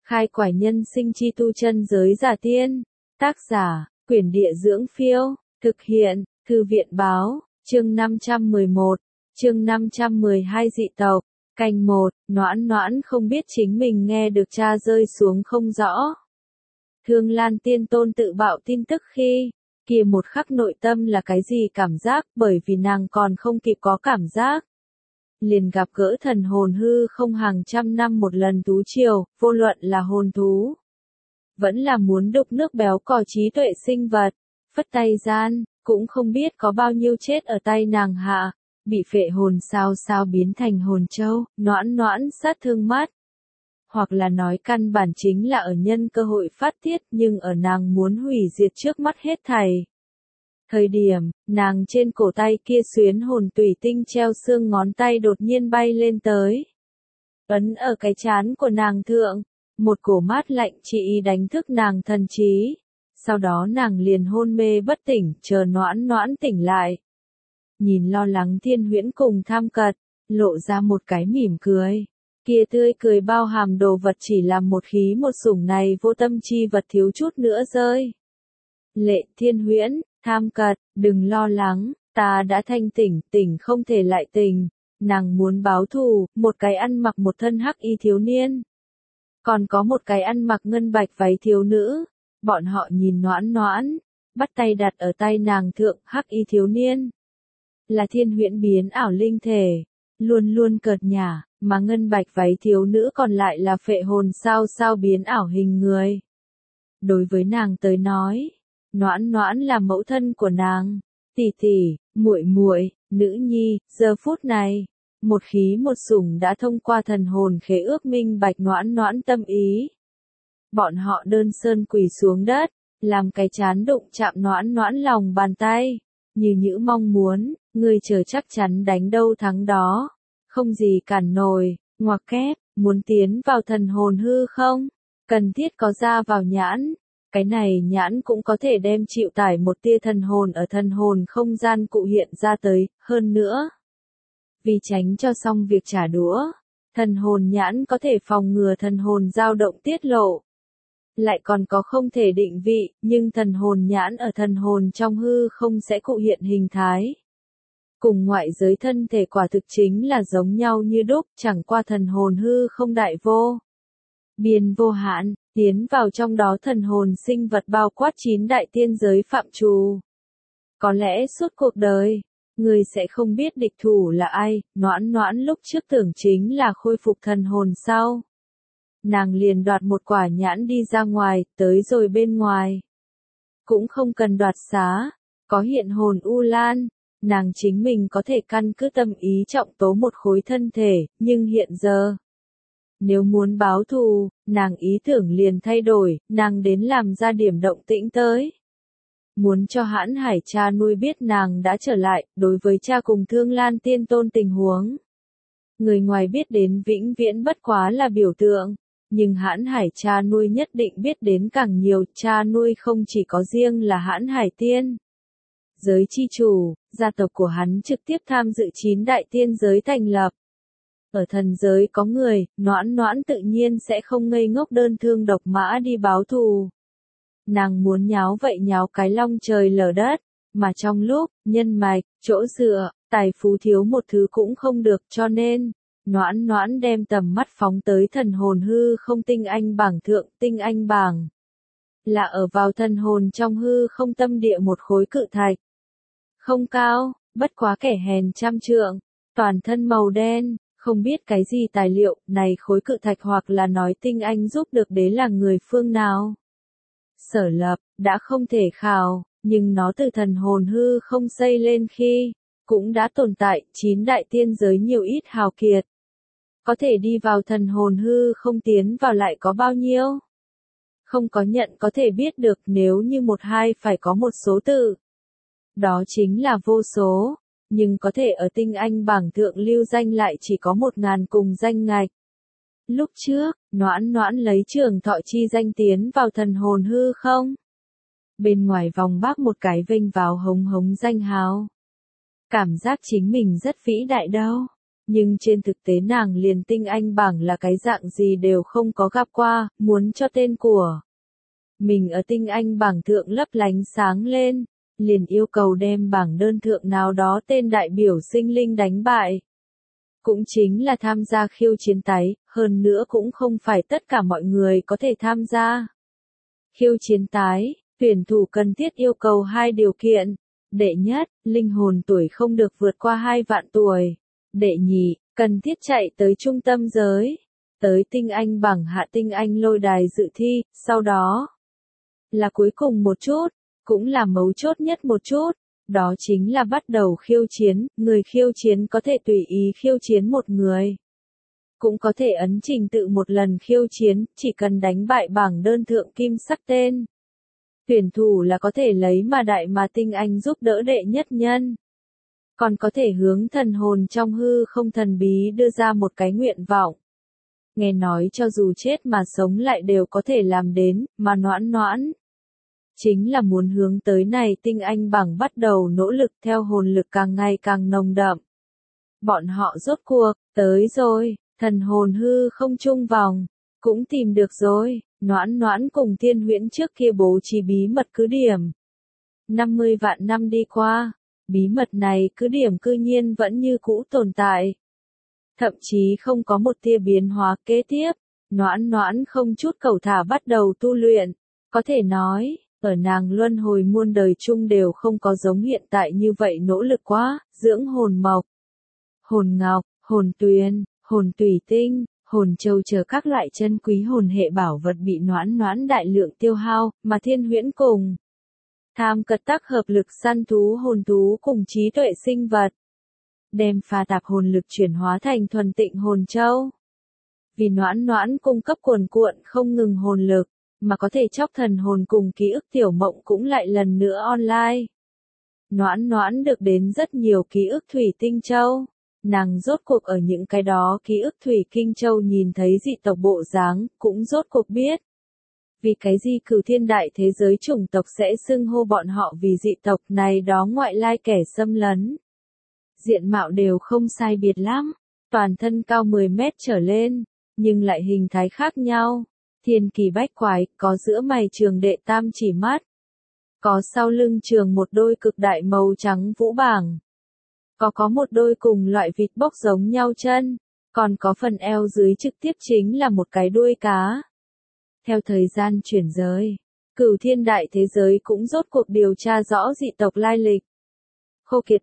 Khai quải nhân sinh chi tu chân giới giả tiên. Tác giả, Quyển Địa Dưỡng Phiêu. Thực hiện, Thư viện Báo. Chương 511. Chương 512 dị tộc. Canh 1. Noãn Noãn không biết chính mình nghe được cha rơi xuống không rõ. Thương Lan Tiên Tôn tự bạo tin tức khi kia một khắc nội tâm là cái gì cảm giác, bởi vì nàng còn không kịp có cảm giác. Liền gặp gỡ thần hồn hư không hàng trăm năm một lần tú chiều, vô luận là hồn thú. Vẫn là muốn đục nước béo cò trí tuệ sinh vật, phất tay gian, cũng không biết có bao nhiêu chết ở tay nàng hạ, bị phệ hồn sao biến thành hồn châu, Noãn Noãn sát thương mắt. Hoặc là nói căn bản chính là ở nhân cơ hội phát tiết, nhưng ở nàng muốn hủy diệt trước mắt hết thảy. Thời điểm, nàng trên cổ tay kia xuyến hồn tùy tinh treo xương ngón tay đột nhiên bay lên tới. Ấn ở cái trán của nàng thượng, một cổ mát lạnh chỉ đánh thức nàng thần trí. Sau đó nàng liền hôn mê bất tỉnh, chờ Noãn Noãn tỉnh lại. Nhìn lo lắng Thiên Huyễn cùng Tham Cật, lộ ra một cái mỉm cười. Kia tươi cười bao hàm đồ vật chỉ là một khí một sủng này vô tâm chi vật thiếu chút nữa rơi. Lệ Thiên Huyễn, Tham Cật, đừng lo lắng, ta đã thanh tỉnh, tỉnh không thể lại tỉnh. Nàng muốn báo thù, một cái ăn mặc một thân hắc y thiếu niên. Còn có một cái ăn mặc ngân bạch váy thiếu nữ. Bọn họ nhìn Noãn Noãn, bắt tay đặt ở tay nàng thượng, hắc y thiếu niên. Là Thiên Huyễn biến ảo linh thể, luôn luôn cợt nhả, mà ngân bạch váy thiếu nữ còn lại là phệ hồn sao biến ảo hình người. Đối với nàng tới nói, Noãn Noãn là mẫu thân của nàng, tỷ tỷ, muội muội, nữ nhi, giờ phút này, một khí một sủng đã thông qua thần hồn khế ước minh bạch Noãn Noãn tâm ý. Bọn họ đơn sơn quỳ xuống đất, làm cái chán đụng chạm Noãn Noãn lòng bàn tay, như mong muốn, người chờ chắc chắn đánh đâu thắng đó, không gì cản nổi, ngoặc kép, muốn tiến vào thần hồn hư không, cần thiết có ra vào nhãn, cái này nhãn cũng có thể đem chịu tải một tia thần hồn ở thần hồn không gian cụ hiện ra tới, hơn nữa. Vì tránh cho xong việc trả đũa, thần hồn nhãn có thể phòng ngừa thần hồn dao động tiết lộ. Lại còn có không thể định vị, nhưng thần hồn nhãn ở thần hồn trong hư không sẽ cụ hiện hình thái. Cùng ngoại giới thân thể quả thực chính là giống nhau như đúc, chẳng qua thần hồn hư không đại vô. Biên vô hạn, tiến vào trong đó thần hồn sinh vật bao quát 9 đại tiên giới phạm trù. Có lẽ suốt cuộc đời, người sẽ không biết địch thủ là ai, Noãn Noãn lúc trước tưởng chính là khôi phục thần hồn sau. Nàng liền đoạt một quả nhãn đi ra ngoài, tới rồi bên ngoài. Cũng không cần đoạt xá, có hiện hồn U Lan, nàng chính mình có thể căn cứ tâm ý trọng tố một khối thân thể, nhưng hiện giờ, nếu muốn báo thù, nàng ý tưởng liền thay đổi, nàng đến làm ra điểm động tĩnh tới. Muốn cho Hãn Hải cha nuôi biết nàng đã trở lại, đối với cha cùng Thương Lan Tiên Tôn tình huống. Người ngoài biết đến vĩnh viễn bất quá là biểu tượng, nhưng Hãn Hải cha nuôi nhất định biết đến càng nhiều, cha nuôi không chỉ có riêng là Hãn Hải Tiên. Giới chi chủ, gia tộc của hắn trực tiếp tham dự 9 đại tiên giới thành lập. Ở thần giới có người, Noãn Noãn tự nhiên sẽ không ngây ngốc đơn thương độc mã đi báo thù. Nàng muốn nháo vậy nháo cái long trời lở đất, mà trong lúc, nhân mạch, chỗ dựa, tài phú thiếu một thứ cũng không được, cho nên, Noãn Noãn đem tầm mắt phóng tới thần hồn hư không tinh anh bảng thượng, tinh anh bảng. Là ở vào thần hồn trong hư không tâm địa một khối cự thạch. Không cao, bất quá kẻ hèn trăm trượng, toàn thân màu đen, không biết cái gì tài liệu, này khối cự thạch hoặc là nói tinh anh giúp được đế là người phương nào. Sở Lập, đã không thể khảo, nhưng nó từ thần hồn hư không xây lên khi, cũng đã tồn tại, 9 đại tiên giới nhiều ít hào kiệt. Có thể đi vào thần hồn hư không tiến vào lại có bao nhiêu? Không có nhận có thể biết được nếu như 1-2 phải có một số tự. Đó chính là vô số, nhưng có thể ở tinh anh bảng thượng lưu danh lại chỉ có 1000 cùng danh ngạch. Lúc trước, Noãn Noãn lấy trường thọ chi danh tiến vào thần hồn hư không? Bên ngoài vòng bác một cái vênh vào hống hống danh hào. Cảm giác chính mình rất vĩ đại đâu. Nhưng trên thực tế nàng liền tinh anh bảng là cái dạng gì đều không có gặp qua, muốn cho tên của mình ở tinh anh bảng thượng lấp lánh sáng lên, liền yêu cầu đem bảng đơn thượng nào đó tên đại biểu sinh linh đánh bại. Cũng chính là tham gia khiêu chiến tái, hơn nữa cũng không phải tất cả mọi người có thể tham gia. Khiêu chiến tái, tuyển thủ cần thiết yêu cầu 2 điều kiện. Đệ nhất, linh hồn tuổi không được vượt qua 2 vạn tuổi. Đệ nhị, cần thiết chạy tới trung tâm giới, tới tinh anh bảng hạ tinh anh lôi đài dự thi, sau đó là cuối cùng một chút, cũng là mấu chốt nhất một chút, đó chính là bắt đầu khiêu chiến, người khiêu chiến có thể tùy ý khiêu chiến một người. Cũng có thể ấn trình tự một lần khiêu chiến, chỉ cần đánh bại bảng đơn thượng kim sắc tên. Tuyển thủ là có thể lấy mà đại mà tinh anh giúp đỡ đệ nhất nhân. Còn có thể hướng thần hồn trong hư không thần bí đưa ra một cái nguyện vọng. Nghe nói cho dù chết mà sống lại đều có thể làm đến, mà Noãn Noãn chính là muốn hướng tới này tinh anh bảng bắt đầu nỗ lực theo hồn lực càng ngày càng nồng đậm. Bọn họ rốt cuộc, tới rồi, thần hồn hư không chung vòng, cũng tìm được rồi, Noãn Noãn cùng Thiên Huyễn trước kia bố trí bí mật cứ điểm. 50 vạn năm đi qua, bí mật này cứ điểm cư nhiên vẫn như cũ tồn tại. Thậm chí không có một tia biến hóa kế tiếp, Noãn Noãn không chút cầu thả bắt đầu tu luyện, có thể nói, ở nàng luân hồi muôn đời chung đều không có giống hiện tại như vậy nỗ lực quá, dưỡng hồn mộc, hồn ngọc, hồn tuyền, hồn tùy tinh, hồn châu chờ các loại chân quý hồn hệ bảo vật bị Noãn Noãn đại lượng tiêu hao, mà Thiên Huyễn cùng tham cật tác hợp lực săn thú hồn thú cùng trí tuệ sinh vật, đem pha tạp hồn lực chuyển hóa thành thuần tịnh hồn châu. Vì Noãn Noãn cung cấp cuồn cuộn không ngừng hồn lực, mà có thể chóc thần hồn cùng ký ức tiểu mộng cũng lại lần nữa online. Noãn Noãn được đến rất nhiều ký ức thủy tinh châu. Nàng rốt cuộc ở những cái đó ký ức thủy kinh châu nhìn thấy dị tộc bộ dáng, cũng rốt cuộc biết. Vì cái gì Cửu Thiên đại thế giới chủng tộc sẽ xưng hô bọn họ vì dị tộc này đó ngoại lai kẻ xâm lấn. Diện mạo đều không sai biệt lắm, toàn thân cao 10 mét trở lên, nhưng lại hình thái khác nhau. Thiên kỳ bách quái, có giữa mày trường đệ tam chỉ mắt. Có sau lưng trường một đôi cực đại màu trắng vũ bảng. Có một đôi cùng loại vịt bốc giống nhau chân, còn có phần eo dưới trực tiếp chính là một cái đuôi cá. Theo thời gian chuyển giới, Cửu Thiên đại thế giới cũng rốt cuộc điều tra rõ dị tộc lai lịch. Khô Kiệt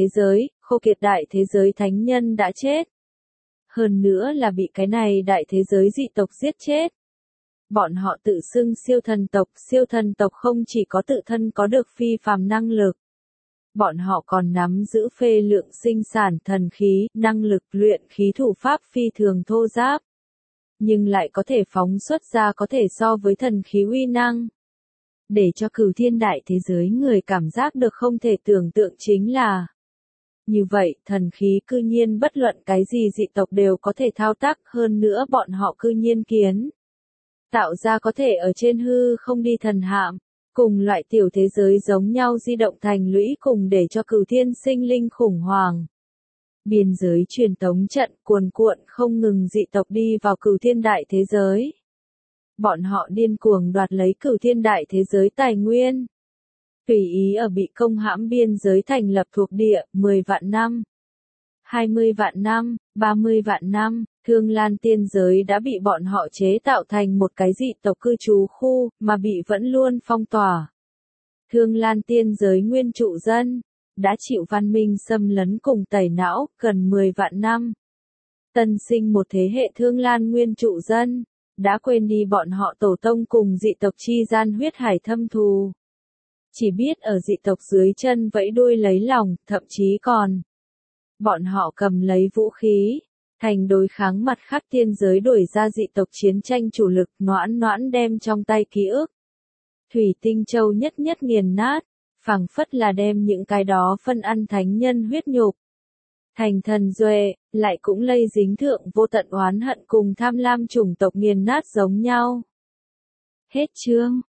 đại thế giới thánh nhân đã chết. Hơn nữa là bị cái này đại thế giới dị tộc giết chết. Bọn họ tự xưng siêu thần tộc không chỉ có tự thân có được phi phàm năng lực. Bọn họ còn nắm giữ phê lượng sinh sản thần khí, năng lực luyện khí thủ pháp phi thường thô giáp. Nhưng lại có thể phóng xuất ra có thể so với thần khí uy năng. Để cho Cửu Thiên đại thế giới người cảm giác được không thể tưởng tượng chính là như vậy, thần khí cư nhiên bất luận cái gì dị tộc đều có thể thao tác, hơn nữa bọn họ cư nhiên tạo ra có thể ở trên hư không đi thần hạm, cùng loại tiểu thế giới giống nhau di động thành lũy cùng để cho Cửu Thiên sinh linh khủng hoảng. Biên giới truyền tống trận cuồn cuộn không ngừng dị tộc đi vào Cửu Thiên đại thế giới. Bọn họ điên cuồng đoạt lấy Cửu Thiên đại thế giới tài nguyên. Tùy ý ở bị công hãm biên giới thành lập thuộc địa, 10 vạn năm, 20 vạn năm, 30 vạn năm, Thương Lan tiên giới đã bị bọn họ chế tạo thành một cái dị tộc cư trú khu, mà bị vẫn luôn phong tỏa. Thương Lan tiên giới nguyên trụ dân, đã chịu văn minh xâm lấn cùng tẩy não, gần 10 vạn năm. Tân sinh một thế hệ Thương Lan nguyên trụ dân, đã quên đi bọn họ tổ tông cùng dị tộc chi gian huyết hải thâm thù. Chỉ biết ở dị tộc dưới chân vẫy đuôi lấy lòng, thậm chí còn bọn họ cầm lấy vũ khí, thành đối kháng mặt khác tiên giới đuổi ra dị tộc chiến tranh chủ lực. Noãn Noãn đem trong tay ký ức thủy tinh châu nhất nhất nghiền nát, phảng phất là đem những cái đó phân ăn thánh nhân huyết nhục. Thành thần duệ, lại cũng lây dính thượng vô tận oán hận cùng tham lam chủng tộc nghiền nát giống nhau. Hết chương.